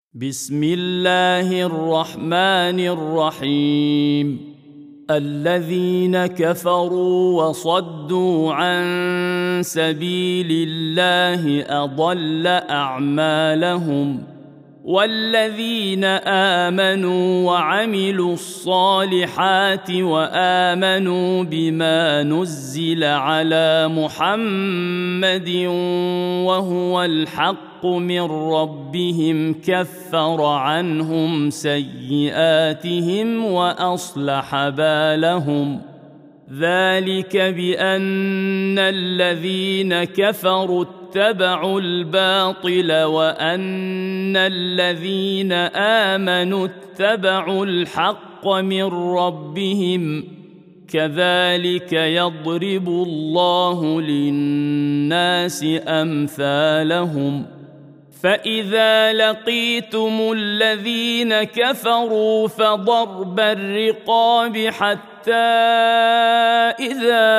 بسم الله الرحمن الرحيم. الذين كفروا وصدوا عن سبيل الله أضل أعمالهم، والذين آمنوا وعملوا الصالحات وآمنوا بما نزل على محمد وهو الحق من ربهم كفر عنهم سيئاتهم وأصلح بالهم. ذلك بأن الذين كفروا اتبعوا الباطل وأن الذين آمنوا اتبعوا الحق من ربهم، كذلك يضرب الله للناس أمثالهم. فإذا لقيتم الذين كفروا فضرب الرقاب حتى إذا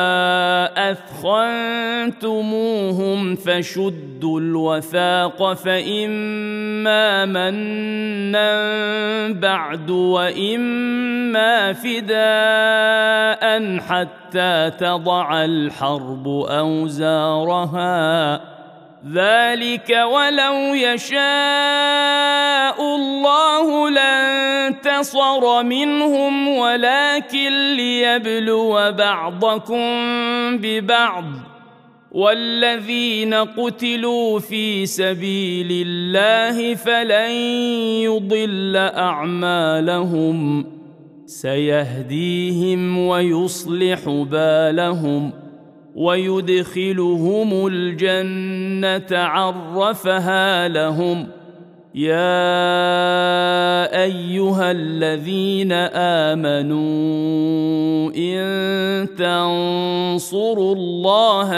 أثخنتموهم فشدوا الوثاق، فإما منا بعد وإما فداء حتى تضع الحرب أوزارها. ذلك ولو يشاء الله لانتصر منهم ولكن ليبلو بعضكم ببعض، والذين قتلوا في سبيل الله فلن يضل أعمالهم، سيهديهم ويصلح بالهم ويدخلهم الجنة عرفها لهم. يا أيها الذين آمنوا إن تنصروا الله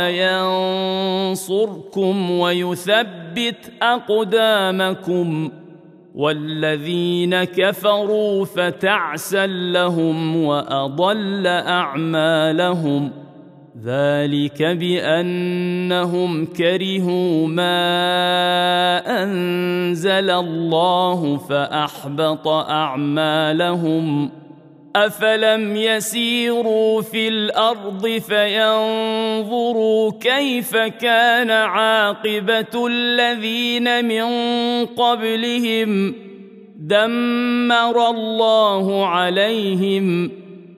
ينصركم ويثبت أقدامكم، والذين كفروا فتعسا لهم وأضل أعمالهم. ذلك بأنهم كرهوا ما أنزل الله فأحبط أعمالهم. أفلم يسيروا في الأرض فينظروا كيف كان عاقبة الذين من قبلهم، دمر الله عليهم،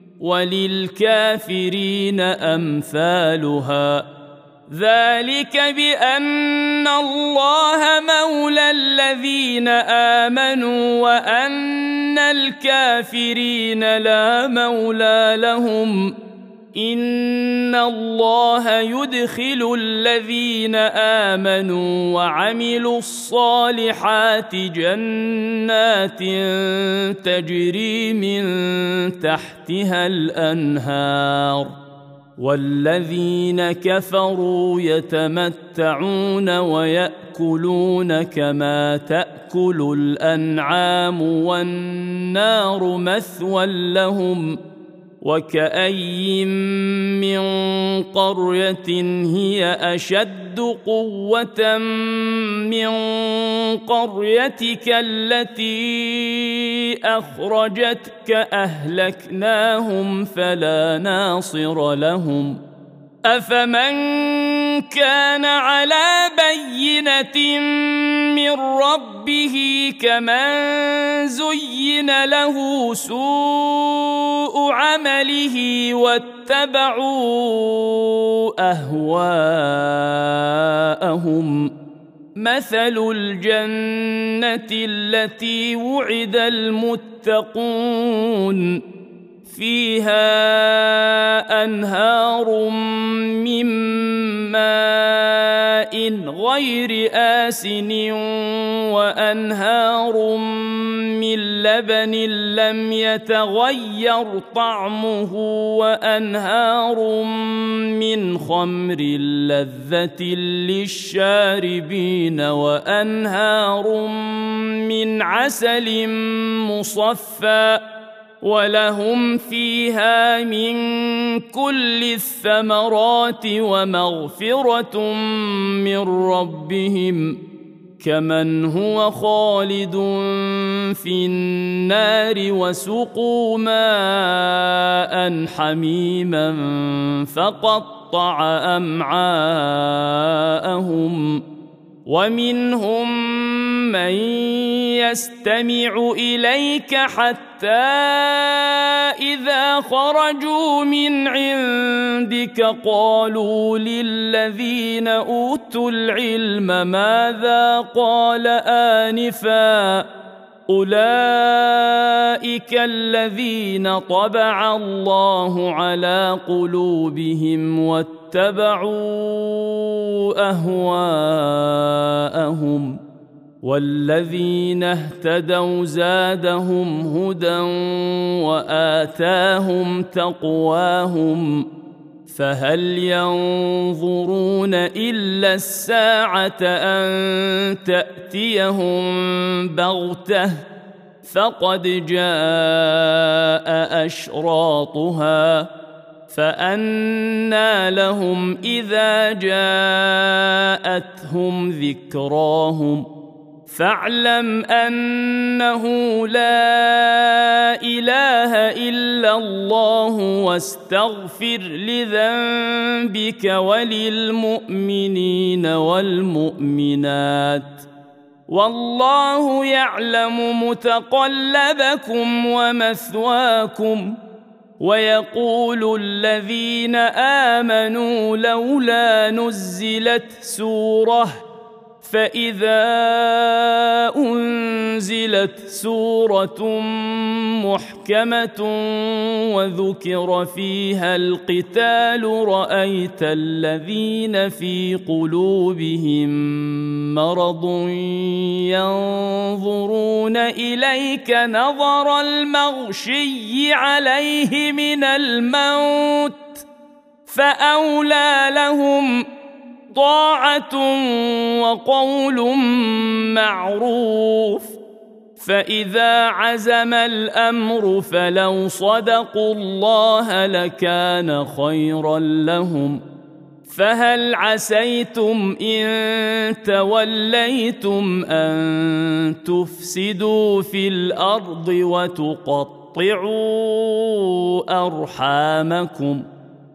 وللكافرين أمثالها. ذلك بأن الله مولى الذين آمنوا وأن الكافرين لا مولى لهم. إن الله يدخل الذين آمنوا وعملوا الصالحات جنات تجري من تحتها الأنهار، والذين كفروا يتمتعون ويأكلون كما تأكل الأنعام والنار مثوى لهم. وكأي من قرية هي أشد قوة من قريتك التي أخرجتك أهلكناهم فلا ناصر لهم. أفمن كان على بينة من ربه كمن زين له سوء عمله واتبعوا أهواءهم. مثل الجنة التي وعد المتقون فيها أنهار من ماء غير آسن وأنهار من لبن لم يتغير طعمه وأنهار من خمر لذة للشاربين وأنهار من عسل مصفى، ولهم فيها من كل الثمرات ومغفرة من ربهم، كمن هو خالد في النار وسقوا ماء حميما فقطع أمعاءهم ومنهم من يستمع إليك حتى إذا خرجوا من عندك قالوا للذين أوتوا العلم ماذا قال آنفا أولئك الذين طبع الله على قلوبهم واتبعوا أهواءهم والذين اهتدوا زادهم هدى وآتاهم تقواهم فهل ينظرون إلا الساعة أن تأتيهم بغتة فقد جاء أشراطها فأنى لهم إذا جاءتهم ذكراهم فاعلم أنه لا إله إلا الله واستغفر لذنبك وللمؤمنين والمؤمنات والله يعلم متقلبكم ومثواكم ويقول الذين آمنوا لولا نزلت سورة فإذا أنزلت سورة محكمة وذكر فيها القتال رأيت الذين في قلوبهم مرض ينظرون إليك نظر المغشي عليه من الموت فأولى لهم طاعة وقول معروف فإذا عزم الأمر فلو صدقوا الله لكان خيرا لهم فهل عسيتم إن توليتم أن تفسدوا في الأرض وتقطعوا أرحامكم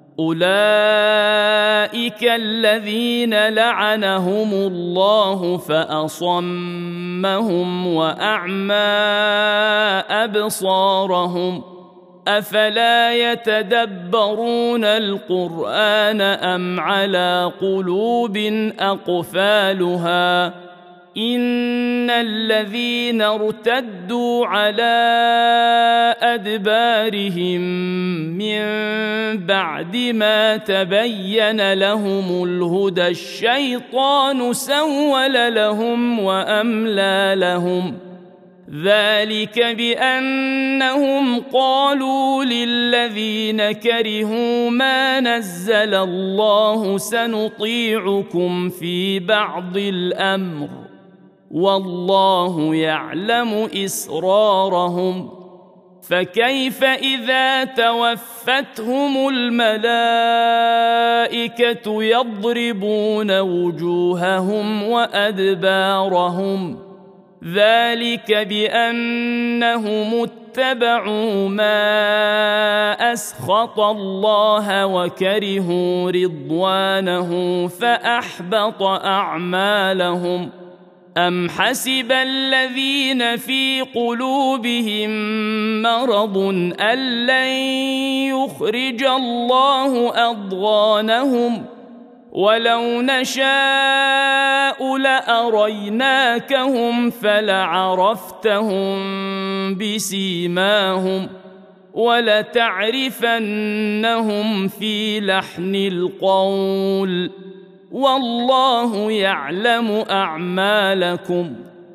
أولئك الذين لعنهم الله فأصمهم وأعمى أبصارهم أفلا يتدبرون القرآن أم على قلوب أقفالها إن الذين ارتدوا على أدبارهم من بعد ما تبين لهم الهدى الشيطان سول لهم وأملى لهم ذلك بأنهم قالوا للذين كرهوا ما نزل الله سنطيعكم في بعض الأمر والله يعلم إسرارهم فكيف إذا توفتهم الملائكة يضربون وجوههم وأدبارهم ذلك بأنهم اتبعوا ما أسخط الله وكرهوا رضوانه فأحبط أعمالهم أم حسب الذين في قلوبهم مرض أن لن يخرج الله أضغانهم ولو نشاء لأريناكهم فلعرفتهم بسيماهم ولتعرفنهم في لحن القول والله يعلم أعمالكم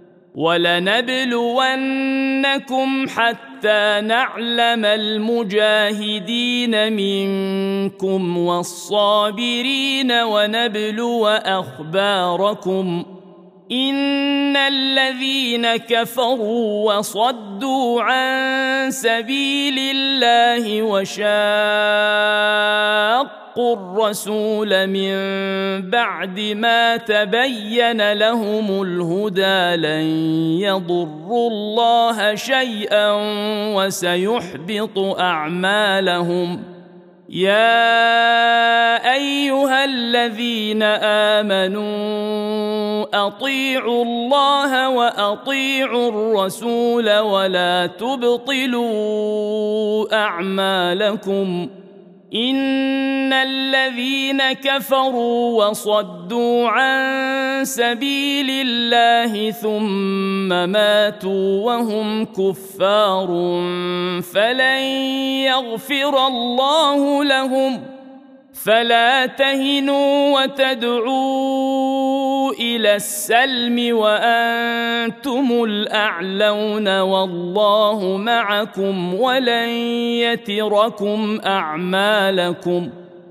ولنبلونكم حتى نعلم المجاهدين منكم والصابرين ونبلو أخباركم إن الذين كفروا وصدوا عن سبيل الله وشاقوا وشاقوا الرسول من بعد ما تبين لهم الهدى لن يضروا الله شيئا وسيحبط أعمالهم. يا أيها الذين آمنوا أطيعوا الله وأطيعوا الرسول ولا تبطلوا أعمالكم. إن الذين كفروا وصدوا عن سبيل الله ثم ماتوا وهم كفار فلن يغفر الله لهم. فلا تهنوا وتدعوا إلى السلم وأنتم الأعلون والله معكم ولن يتركم أعمالكم.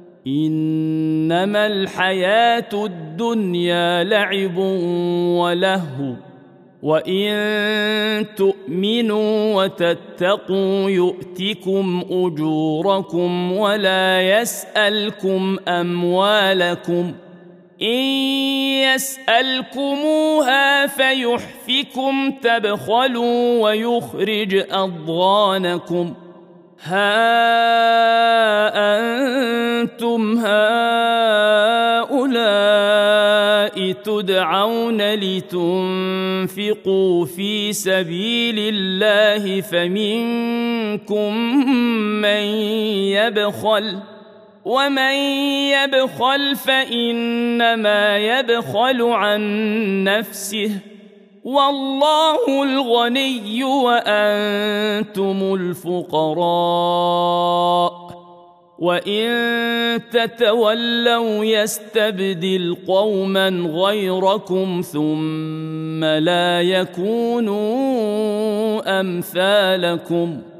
إنما الحياة الدنيا لعب ولهو وإن تؤمنوا وتتقوا يؤتكم أجوركم ولا يسألكم أموالكم. إن يسألكموها فيحفكم تبخلوا ويخرج أضغانكم. ها أنتم هؤلاء تدعون لتنفقوا في سبيل الله فمنكم من يبخل ومن يبخل فإنما يبخل عن نفسه والله الغني وأنتم الفقراء. وإن تتولوا يستبدل قوما غيركم ثم لا يكونوا أمثالكم.